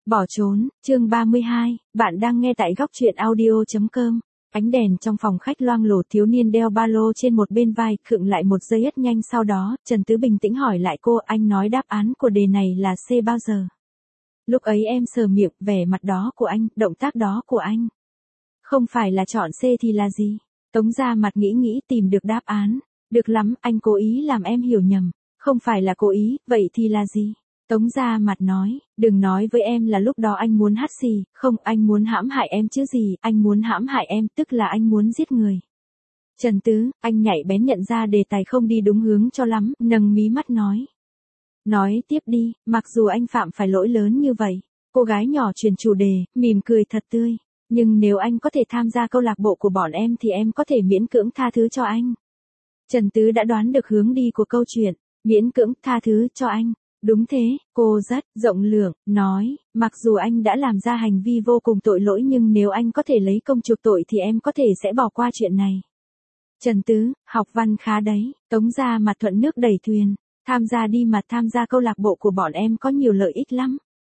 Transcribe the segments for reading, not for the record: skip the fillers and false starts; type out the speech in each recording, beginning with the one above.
Bỏ trốn, chương 32, bạn đang nghe tại góc truyện audio.com. Ánh đèn trong phòng khách loang lổ, thiếu niên đeo ba lô trên một bên vai, khựng lại một giây rất nhanh, sau đó, Trần Tứ bình tĩnh hỏi lại cô, anh nói đáp án của đề này là C bao giờ? Lúc ấy em sờ miệng, vẻ mặt đó của anh, động tác đó của anh. Không phải là chọn C thì là gì? Tống ra mặt nghĩ tìm được đáp án. Được lắm, anh cố ý làm em hiểu nhầm. Không phải là cố ý, vậy thì là gì? Tống ra mặt nói, đừng nói với em là lúc đó anh muốn hắt xì, không, anh muốn hãm hại em chứ gì, anh muốn hãm hại em, tức là anh muốn giết người. Trần Tứ, anh nhạy bén nhận ra đề tài không đi đúng hướng cho lắm, nâng mí mắt nói. Nói tiếp đi, mặc dù anh phạm phải lỗi lớn như vậy. Cô gái nhỏ chuyển chủ đề, mỉm cười thật tươi. Nhưng nếu anh có thể tham gia câu lạc bộ của bọn em thì em có thể miễn cưỡng tha thứ cho anh. Trần Tứ đã đoán được hướng đi của câu chuyện, miễn cưỡng tha thứ cho anh. Đúng thế, cô rất rộng lượng, nói, mặc dù anh đã làm ra hành vi vô cùng tội lỗi nhưng nếu anh có thể lấy công chuộc tội thì em có thể sẽ bỏ qua chuyện này. Trần Tứ, học văn khá đấy, Tống ra mặt thuận nước đẩy thuyền, tham gia đi mà tham gia câu lạc bộ của bọn em có nhiều lợi ích lắm.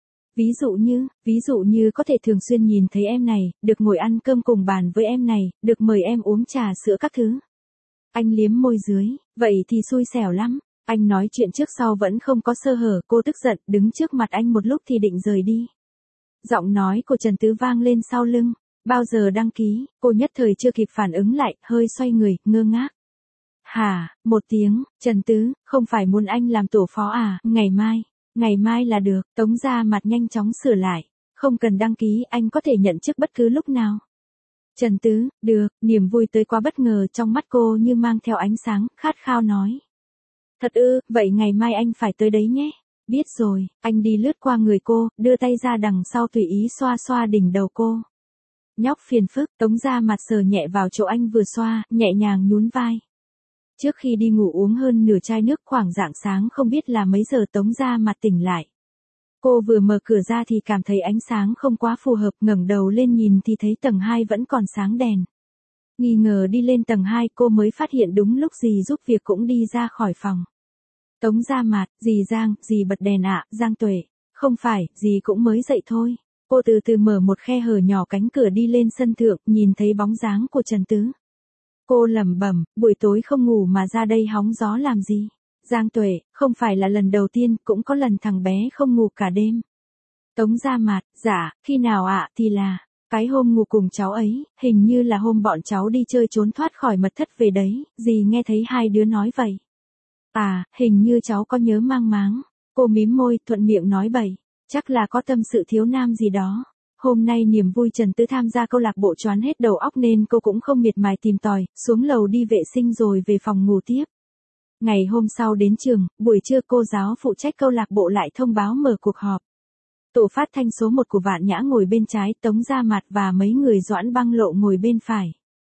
Ví dụ như có thể thường xuyên nhìn thấy em này, được ngồi ăn cơm cùng bàn với em này, được mời em uống trà sữa các thứ. Anh liếm môi dưới, vậy thì xui xẻo lắm. Anh nói chuyện trước sau vẫn không có sơ hở, cô tức giận, đứng trước mặt anh một lúc thì định rời đi. Giọng nói của Trần Tứ vang lên sau lưng, bao giờ đăng ký, cô nhất thời chưa kịp phản ứng lại, hơi xoay người, ngơ ngác. Hả, một tiếng, Trần Tứ, không phải muốn anh làm tổ phó à, ngày mai là được, Tống ra mặt nhanh chóng sửa lại, không cần đăng ký, anh có thể nhận chức bất cứ lúc nào. Trần Tứ, được, niềm vui tới quá bất ngờ trong mắt cô như mang theo ánh sáng, khát khao nói. Thật ư, vậy ngày mai anh phải tới đấy nhé. Biết rồi, anh đi lướt qua người cô, đưa tay ra đằng sau tùy ý xoa xoa đỉnh đầu cô. Nhóc phiền phức, Tống ra mặt sờ nhẹ vào chỗ anh vừa xoa, nhẹ nhàng nhún vai. Trước khi đi ngủ uống hơn nửa chai nước, khoảng rạng sáng không biết là mấy giờ Tống ra mặt tỉnh lại. Cô vừa mở cửa ra thì cảm thấy ánh sáng không quá phù hợp, ngẩng đầu lên nhìn thì thấy tầng 2 vẫn còn sáng đèn. Nghi ngờ đi lên tầng 2 cô mới phát hiện đúng lúc dì giúp việc cũng đi ra khỏi phòng. Tống ra mặt, dì Giang, dì bật đèn ạ, Giang Tuệ. Không phải, dì cũng mới dậy thôi. Cô từ từ mở một khe hở nhỏ cánh cửa đi lên sân thượng, nhìn thấy bóng dáng của Trần Tứ. Cô lẩm bẩm, buổi tối không ngủ mà ra đây hóng gió làm gì? Giang Tuệ, không phải là lần đầu tiên, cũng có lần thằng bé không ngủ cả đêm. Tống ra mặt, dạ, khi nào ạ, thì là, cái hôm ngủ cùng cháu ấy, hình như là hôm bọn cháu đi chơi trốn thoát khỏi mật thất về đấy, dì nghe thấy hai đứa nói vậy. À, hình như cháu có nhớ mang máng. Cô mím môi, thuận miệng nói bậy. Chắc là có tâm sự thiếu nam gì đó. Hôm nay niềm vui Trần Tứ tham gia câu lạc bộ choáng hết đầu óc nên cô cũng không miệt mài tìm tòi, xuống lầu đi vệ sinh rồi về phòng ngủ tiếp. Ngày hôm sau đến trường, buổi trưa cô giáo phụ trách câu lạc bộ lại thông báo mở cuộc họp. Tổ phát thanh số 1 của Vạn Nhã ngồi bên trái, Tống ra mặt và mấy người Doãn Băng Lộ ngồi bên phải.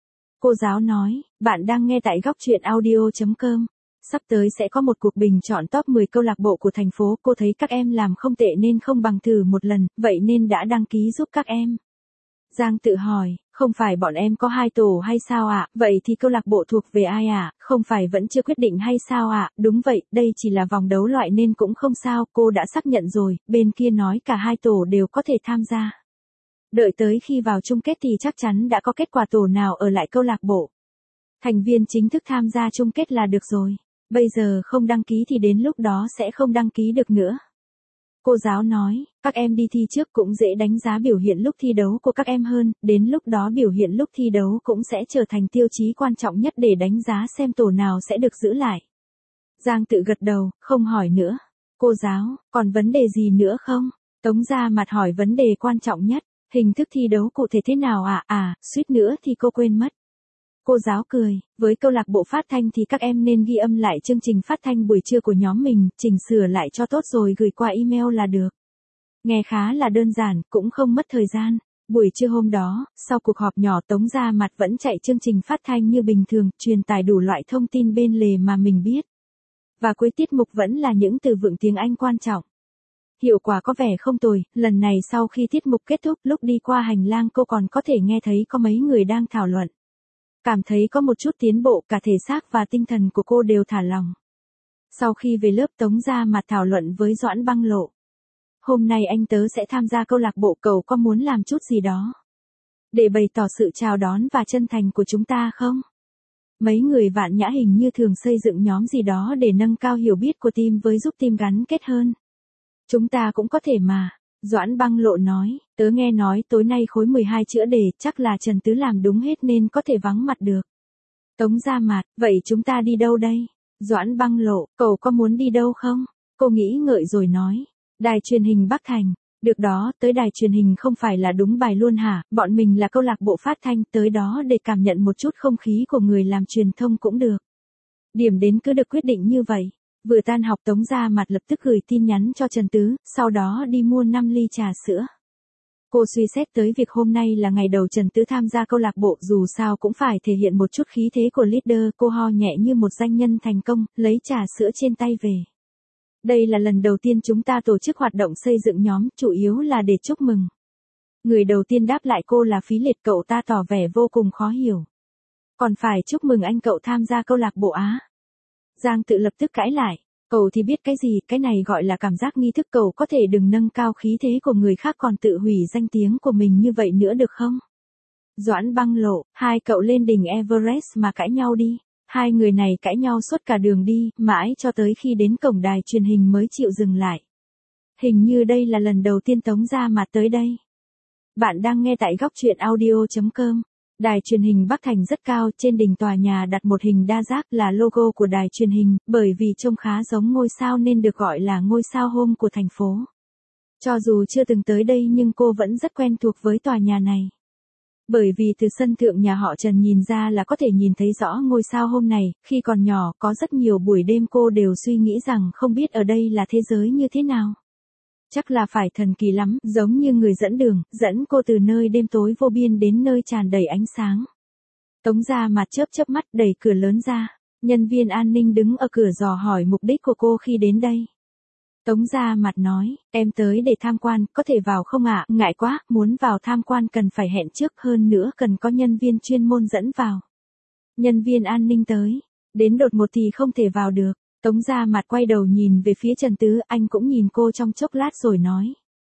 Cô giáo nói, bạn đang nghe tại góc truyện audio.com. Sắp tới sẽ có một cuộc bình chọn top 10 câu lạc bộ của thành phố, cô thấy các em làm không tệ nên không bằng thử một lần, vậy nên đã đăng ký giúp các em. Giang tự hỏi, không phải bọn em có 2 tổ hay sao ạ, vậy thì câu lạc bộ thuộc về ai ạ, không phải vẫn chưa quyết định hay sao ạ, đúng vậy, đây chỉ là vòng đấu loại nên cũng không sao, cô đã xác nhận rồi, bên kia nói cả 2 tổ đều có thể tham gia. Đợi tới khi vào chung kết thì chắc chắn đã có kết quả tổ nào ở lại câu lạc bộ. Thành viên chính thức tham gia chung kết là được rồi. Bây giờ không đăng ký thì đến lúc đó sẽ không đăng ký được nữa. Cô giáo nói, các em đi thi trước cũng dễ đánh giá biểu hiện lúc thi đấu của các em hơn, đến lúc đó biểu hiện lúc thi đấu cũng sẽ trở thành tiêu chí quan trọng nhất để đánh giá xem tổ nào sẽ được giữ lại. Giang tự gật đầu, không hỏi nữa. Cô giáo, còn vấn đề gì nữa không? Tống ra mặt hỏi vấn đề quan trọng nhất, hình thức thi đấu cụ thể thế nào ạ? Suýt nữa thì cô quên mất. Cô giáo cười, với câu lạc bộ phát thanh thì các em nên ghi âm lại chương trình phát thanh buổi trưa của nhóm mình, chỉnh sửa lại cho tốt rồi gửi qua email là được. Nghe khá là đơn giản, cũng không mất thời gian. Buổi trưa hôm đó, sau cuộc họp nhỏ Tống ra mặt vẫn chạy chương trình phát thanh như bình thường, truyền tải đủ loại thông tin bên lề mà mình biết. Và cuối tiết mục vẫn là những từ vựng tiếng Anh quan trọng. Hiệu quả có vẻ không tồi, lần này sau khi tiết mục kết thúc lúc đi qua hành lang cô còn có thể nghe thấy có mấy người đang thảo luận. Cảm thấy có một chút tiến bộ, cả thể xác và tinh thần của cô đều thả lỏng. Sau khi về lớp Tống ra mặt thảo luận với Doãn Băng Lộ. hôm nay anh tớ sẽ tham gia câu lạc bộ, cậu có muốn làm chút gì đó để bày tỏ sự chào đón và chân thành của chúng ta không? Mấy người Vạn Nhã hình như thường xây dựng nhóm gì đó để nâng cao hiểu biết của team với giúp team gắn kết hơn. Chúng ta cũng có thể mà. Doãn Băng Lộ nói, tớ nghe nói tối nay khối 12 chữa đề, chắc là Trần Tứ làm đúng hết nên có thể vắng mặt được. Tống Gia Mạt, vậy chúng ta đi đâu đây? Doãn Băng Lộ, cậu có muốn đi đâu không? Cô nghĩ ngợi rồi nói, đài truyền hình Bắc Thành. Được đó, tới đài truyền hình không phải là đúng bài luôn hả? Bọn mình là câu lạc bộ phát thanh, tới đó để cảm nhận một chút không khí của người làm truyền thông cũng được. Điểm đến cứ được quyết định như vậy. Vừa tan học Tống Gia Mạt lập tức gửi tin nhắn cho Trần Tứ, sau đó đi mua 5 ly trà sữa. Cô suy xét tới việc hôm nay là ngày đầu Trần Tứ tham gia câu lạc bộ, dù sao cũng phải thể hiện một chút khí thế của leader. Cô ho nhẹ như một doanh nhân thành công, lấy trà sữa trên tay về. Đây là lần đầu tiên chúng ta tổ chức hoạt động xây dựng nhóm, chủ yếu là để chúc mừng. Người đầu tiên đáp lại cô là Phí Liệt, cậu ta tỏ vẻ vô cùng khó hiểu. Còn phải chúc mừng anh cậu tham gia câu lạc bộ á? Giang Tự lập tức cãi lại, cậu thì biết cái gì, cái này gọi là cảm giác nghi thức, cậu có thể đừng nâng cao khí thế của người khác còn tự hủy danh tiếng của mình như vậy nữa được không? Doãn Băng Lộ, hai cậu lên đỉnh Everest mà cãi nhau đi. Hai người này cãi nhau suốt cả đường đi, mãi cho tới khi đến cổng đài truyền hình mới chịu dừng lại. Hình như đây là lần đầu tiên Tống Gia Mạt tới đây. Bạn đang nghe tại góc truyện audio.com. Đài truyền hình Bắc Thành rất cao, trên đỉnh tòa nhà đặt một hình đa giác là logo của đài truyền hình, bởi vì trông khá giống ngôi sao nên được gọi là ngôi sao hôm của thành phố. Cho dù chưa từng tới đây nhưng cô vẫn rất quen thuộc với tòa nhà này. Bởi vì từ sân thượng nhà họ Trần nhìn ra là có thể nhìn thấy rõ ngôi sao hôm này, khi còn nhỏ có rất nhiều buổi đêm cô đều suy nghĩ rằng không biết ở đây là thế giới như thế nào. Chắc là phải thần kỳ lắm, giống như người dẫn đường, dẫn cô từ nơi đêm tối vô biên đến nơi tràn đầy ánh sáng. Tống Gia Mạt chớp mắt đẩy cửa lớn ra, nhân viên an ninh đứng ở cửa dò hỏi mục đích của cô khi đến đây. Tống Gia Mạt nói, em tới để tham quan, có thể vào không ạ? Ngại quá, muốn vào tham quan cần phải hẹn trước, hơn nữa cần có nhân viên chuyên môn dẫn vào. Nhân viên an ninh tới, đến đột ngột thì không thể vào được. Tống Gia Mạt quay đầu nhìn về phía Trần Tứ, anh cũng nhìn cô trong chốc lát rồi nói.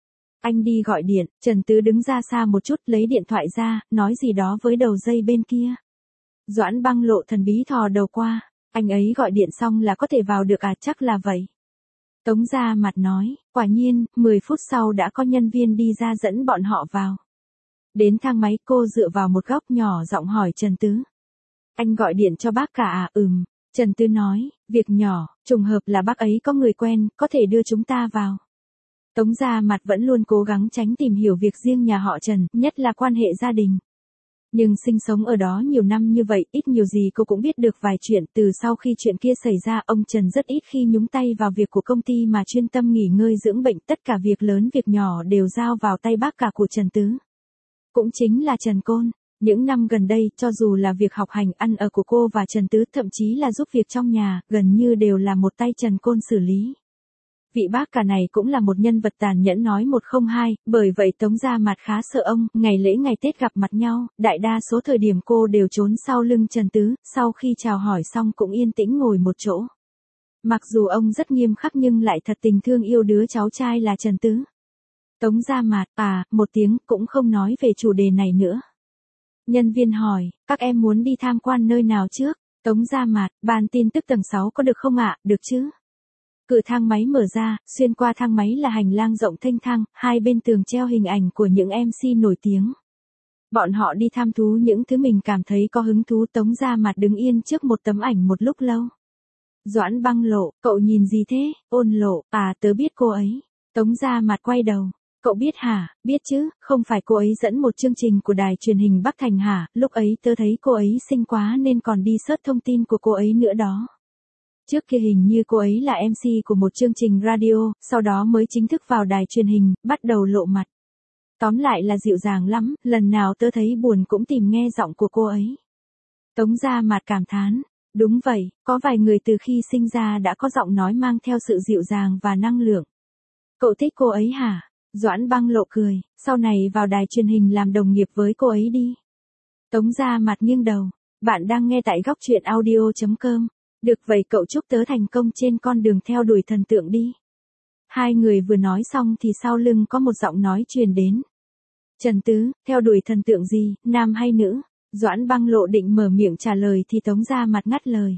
Anh đi gọi điện. Trần Tứ đứng ra xa một chút, lấy điện thoại ra, nói gì đó với đầu dây bên kia. Doãn Băng Lộ thần bí thò đầu qua, anh ấy gọi điện xong là có thể vào được à? Chắc là vậy. Tống Gia Mạt nói, quả nhiên, 10 phút sau đã có nhân viên đi ra dẫn bọn họ vào. Đến thang máy, cô dựa vào một góc nhỏ giọng hỏi Trần Tứ. Anh gọi điện cho bác cả à? Trần Tứ nói, việc nhỏ, trùng hợp là bác ấy có người quen, có thể đưa chúng ta vào. Tống Gia Mạt vẫn luôn cố gắng tránh tìm hiểu việc riêng nhà họ Trần, nhất là quan hệ gia đình. Nhưng sinh sống ở đó nhiều năm như vậy, ít nhiều gì cô cũng biết được vài chuyện. Từ sau khi chuyện kia xảy ra, ông Trần rất ít khi nhúng tay vào việc của công ty mà chuyên tâm nghỉ ngơi dưỡng bệnh, tất cả việc lớn việc nhỏ đều giao vào tay bác cả của Trần Tứ. Cũng chính là Trần Côn. Những năm gần đây, cho dù là việc học hành ăn ở của cô và Trần Tứ, thậm chí là giúp việc trong nhà, gần như đều là một tay Trần Côn xử lý. Vị bác cả này cũng là một nhân vật tàn nhẫn nói một không hai, bởi vậy Tống Gia Mạt khá sợ ông. Ngày lễ ngày Tết gặp mặt nhau, đại đa số thời điểm cô đều trốn sau lưng Trần Tứ, sau khi chào hỏi xong cũng yên tĩnh ngồi một chỗ. Mặc dù ông rất nghiêm khắc nhưng lại thật tình thương yêu đứa cháu trai là Trần Tứ. Tống Gia Mạt, một tiếng, cũng không nói về chủ đề này nữa. Nhân viên hỏi, các em muốn đi tham quan nơi nào trước? Tống Gia Mạt, ban tin tức tầng 6 có được không ạ? Được chứ? Cửa thang máy mở ra, xuyên qua thang máy là hành lang rộng thênh thang, hai bên tường treo hình ảnh của những MC nổi tiếng. Bọn họ đi tham thú những thứ mình cảm thấy có hứng thú. Tống Gia Mạt đứng yên trước một tấm ảnh một lúc lâu. Doãn Băng Lộ, cậu nhìn gì thế? Ôn Lộ, tớ biết cô ấy. Tống Gia Mạt quay đầu. Cậu biết hả? Biết chứ, không phải cô ấy dẫn một chương trình của đài truyền hình Bắc Thành hả? Lúc ấy tớ thấy cô ấy xinh quá nên còn đi search thông tin của cô ấy nữa đó. Trước kia hình như cô ấy là MC của một chương trình radio, sau đó mới chính thức vào đài truyền hình, bắt đầu lộ mặt. Tóm lại là dịu dàng lắm, lần nào tớ thấy buồn cũng tìm nghe giọng của cô ấy. Tống Gia Mạt cảm thán, đúng vậy, có vài người từ khi sinh ra đã có giọng nói mang theo sự dịu dàng và năng lượng. Cậu thích cô ấy hả? Doãn Băng Lộ cười, sau này vào đài truyền hình làm đồng nghiệp với cô ấy đi. Tống Gia Mạt nghiêng đầu, bạn đang nghe tại góc truyện audio.com. Được vậy cậu chúc tớ thành công trên con đường theo đuổi thần tượng đi. Hai người vừa nói xong thì sau lưng có một giọng nói truyền đến. Trần Tứ, theo đuổi thần tượng gì, nam hay nữ? Doãn Băng Lộ định mở miệng trả lời thì Tống Gia Mặt ngắt lời.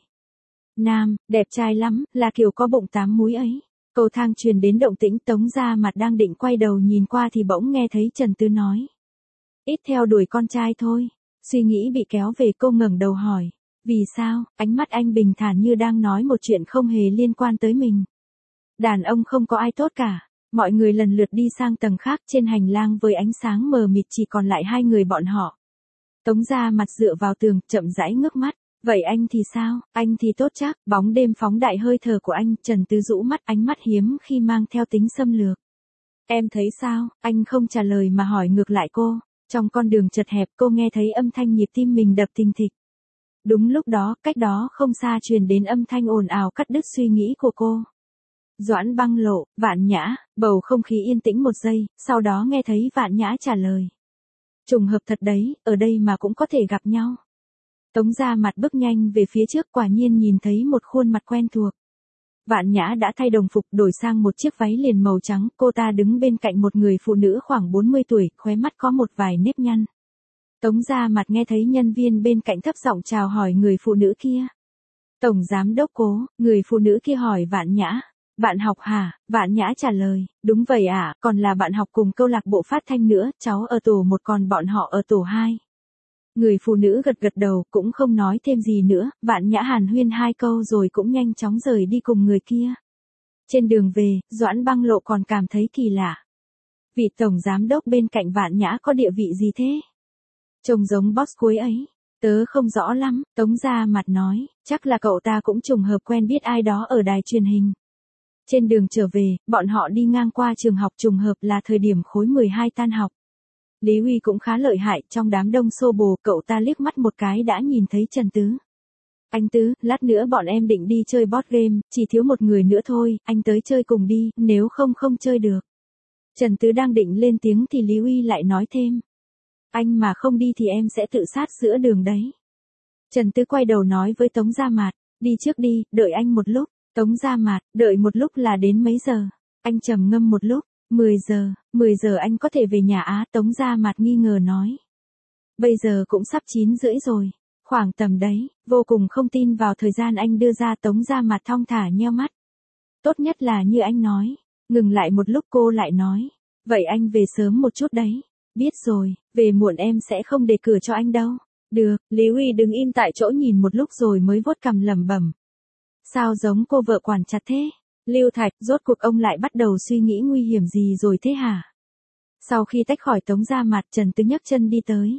Nam, đẹp trai lắm, là kiểu có bụng 8 múi ấy. Cầu thang truyền đến động tĩnh, Tống Gia Mặt đang định quay đầu nhìn qua thì bỗng nghe thấy Trần Tứ nói. Ít theo đuổi con trai thôi. Suy nghĩ bị kéo về, cô ngẩng đầu hỏi. Vì sao? Ánh mắt anh bình thản như đang nói một chuyện không hề liên quan tới mình. Đàn ông không có ai tốt cả. Mọi người lần lượt đi sang tầng khác, trên hành lang với ánh sáng mờ mịt chỉ còn lại hai người bọn họ. Tống Gia Mặt dựa vào tường, chậm rãi ngước mắt. Vậy anh thì sao? Anh thì tốt chắc. Bóng đêm phóng đại hơi thở của anh. Trần Tứ rũ mắt, ánh mắt hiếm khi mang theo tính xâm lược. Em thấy sao? Anh không trả lời mà hỏi ngược lại cô. Trong con đường chật hẹp, cô nghe thấy âm thanh nhịp tim mình đập thình thịch. Đúng lúc đó, cách đó không xa truyền đến âm thanh ồn ào cắt đứt suy nghĩ của cô. Doãn Băng Lộ, Vạn Nhã, bầu không khí yên tĩnh một giây, sau đó nghe thấy Vạn Nhã trả lời. Trùng hợp thật đấy, ở đây mà cũng có thể gặp nhau. Tống Gia Mặt bước nhanh về phía trước, quả nhiên nhìn thấy một khuôn mặt quen thuộc. Vạn Nhã đã thay đồng phục, đổi sang một chiếc váy liền màu trắng, cô ta đứng bên cạnh một người phụ nữ khoảng 40 tuổi, khóe mắt có một vài nếp nhăn. Tống Gia Mặt nghe thấy nhân viên bên cạnh thấp giọng chào hỏi người phụ nữ kia. Tổng giám đốc Cố, người phụ nữ kia hỏi Vạn Nhã. Bạn học hả? Vạn Nhã trả lời, đúng vậy ạ, còn là bạn học cùng câu lạc bộ phát thanh nữa, cháu ở tổ 1 còn bọn họ ở tổ 2. Người phụ nữ gật gật đầu, cũng không nói thêm gì nữa, Vạn Nhã hàn huyên 2 câu rồi cũng nhanh chóng rời đi cùng người kia. Trên đường về, Doãn Băng Lộ còn cảm thấy kỳ lạ. Vị tổng giám đốc bên cạnh Vạn Nhã có địa vị gì thế? Trông giống boss cuối ấy. Tớ không rõ lắm, Tống Gia Mặt nói, chắc là cậu ta cũng trùng hợp quen biết ai đó ở đài truyền hình. Trên đường trở về, bọn họ đi ngang qua trường học, trùng hợp là thời điểm khối 12 tan học. Lý Huy cũng khá lợi hại, trong đám đông xô bồ, cậu ta liếc mắt một cái đã nhìn thấy Trần Tứ. Anh Tứ, lát nữa bọn em định đi chơi board game, chỉ thiếu một người nữa thôi, anh tới chơi cùng đi, nếu không không chơi được. Trần Tứ đang định lên tiếng thì Lý Huy lại nói thêm. Anh mà không đi thì em sẽ tự sát giữa đường đấy. Trần Tứ quay đầu nói với Tống Gia Mạt, đi trước đi, đợi anh một lúc. Tống Gia Mạt, đợi một lúc là đến mấy giờ? Anh trầm ngâm một lúc, 10 giờ anh có thể về nhà á? Tống Gia Mạt nghi ngờ nói. Bây giờ cũng sắp 9 rưỡi rồi, khoảng tầm đấy, vô cùng không tin vào thời gian anh đưa ra. Tống Gia Mạt thong thả nheo mắt. Tốt nhất là như anh nói. Ngừng lại một lúc cô lại nói, vậy anh về sớm một chút đấy. Biết rồi, về muộn em sẽ không để cửa cho anh đâu. Được, Lý Huy đứng im tại chỗ nhìn một lúc rồi mới vuốt cằm lẩm bẩm. Sao giống cô vợ quản chặt thế? Lưu Thạch, rốt cuộc ông lại bắt đầu suy nghĩ nguy hiểm gì rồi thế hả? Sau khi tách khỏi Tống Gia Mặt, Trần Tứ nhấc chân đi tới.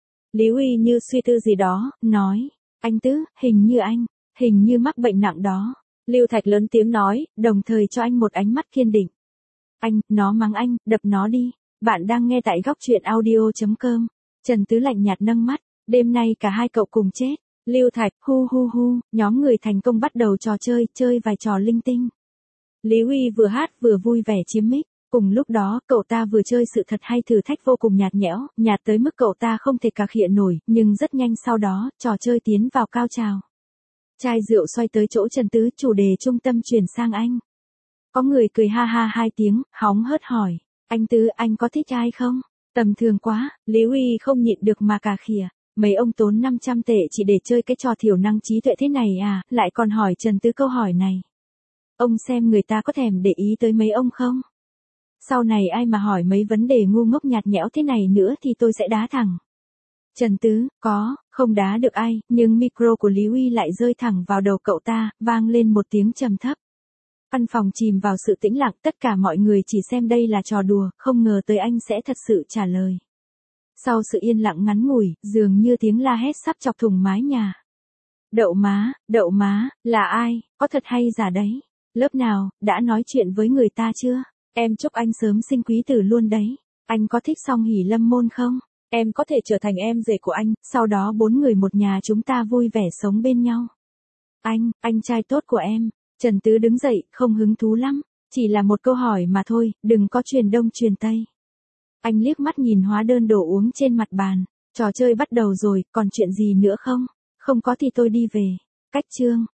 Lý Huy như suy tư gì đó, nói, anh Tứ, hình như mắc bệnh nặng đó. Lưu Thạch lớn tiếng nói, đồng thời cho anh một ánh mắt kiên định. Anh, nó mắng anh, đập nó đi. Bạn đang nghe tại góc truyện audio.com. Trần Tứ lạnh nhạt nâng mắt, đêm nay cả hai cậu cùng chết. Lưu Thạch, hu hu hu, nhóm người thành công bắt đầu trò chơi vài trò linh tinh. Lý Huy vừa hát vừa vui vẻ chiếm mic. Cùng lúc đó, cậu ta vừa chơi sự thật hay thử thách vô cùng nhạt nhẽo, nhạt tới mức cậu ta không thể cà khịa nổi, nhưng rất nhanh sau đó, trò chơi tiến vào cao trào. Chai rượu xoay tới chỗ Trần Tứ, chủ đề trung tâm chuyển sang anh. Có người cười ha ha 2 tiếng, hóng hớt hỏi, anh Tứ, anh có thích ai không? Tầm thường quá, Lý Huy không nhịn được mà cà khịa. Mấy ông tốn 500 tệ chỉ để chơi cái trò thiểu năng trí tuệ thế này à, lại còn hỏi Trần Tứ câu hỏi này. Ông xem người ta có thèm để ý tới mấy ông không? Sau này ai mà hỏi mấy vấn đề ngu ngốc nhạt nhẽo thế này nữa thì tôi sẽ đá thẳng. Trần Tứ, không đá được ai, nhưng micro của Lý Huy lại rơi thẳng vào đầu cậu ta, vang lên một tiếng trầm thấp. Căn phòng chìm vào sự tĩnh lặng, tất cả mọi người chỉ xem đây là trò đùa, không ngờ tới anh sẽ thật sự trả lời. Sau sự yên lặng ngắn ngủi, dường như tiếng la hét sắp chọc thủng mái nhà. Đậu má, là ai, có thật hay giả đấy? Lớp nào, đã nói chuyện với người ta chưa? Em chúc anh sớm sinh quý tử luôn đấy. Anh có thích Song Hỷ Lâm Môn không? Em có thể trở thành em rể của anh, sau đó 4 người một nhà chúng ta vui vẻ sống bên nhau. Anh trai tốt của em. Trần Tứ đứng dậy, không hứng thú lắm. Chỉ là một câu hỏi mà thôi, đừng có truyền đông truyền tây. Anh liếc mắt nhìn hóa đơn đồ uống trên mặt bàn. Trò chơi bắt đầu rồi, còn chuyện gì nữa không? Không có thì tôi đi về. Cách chương.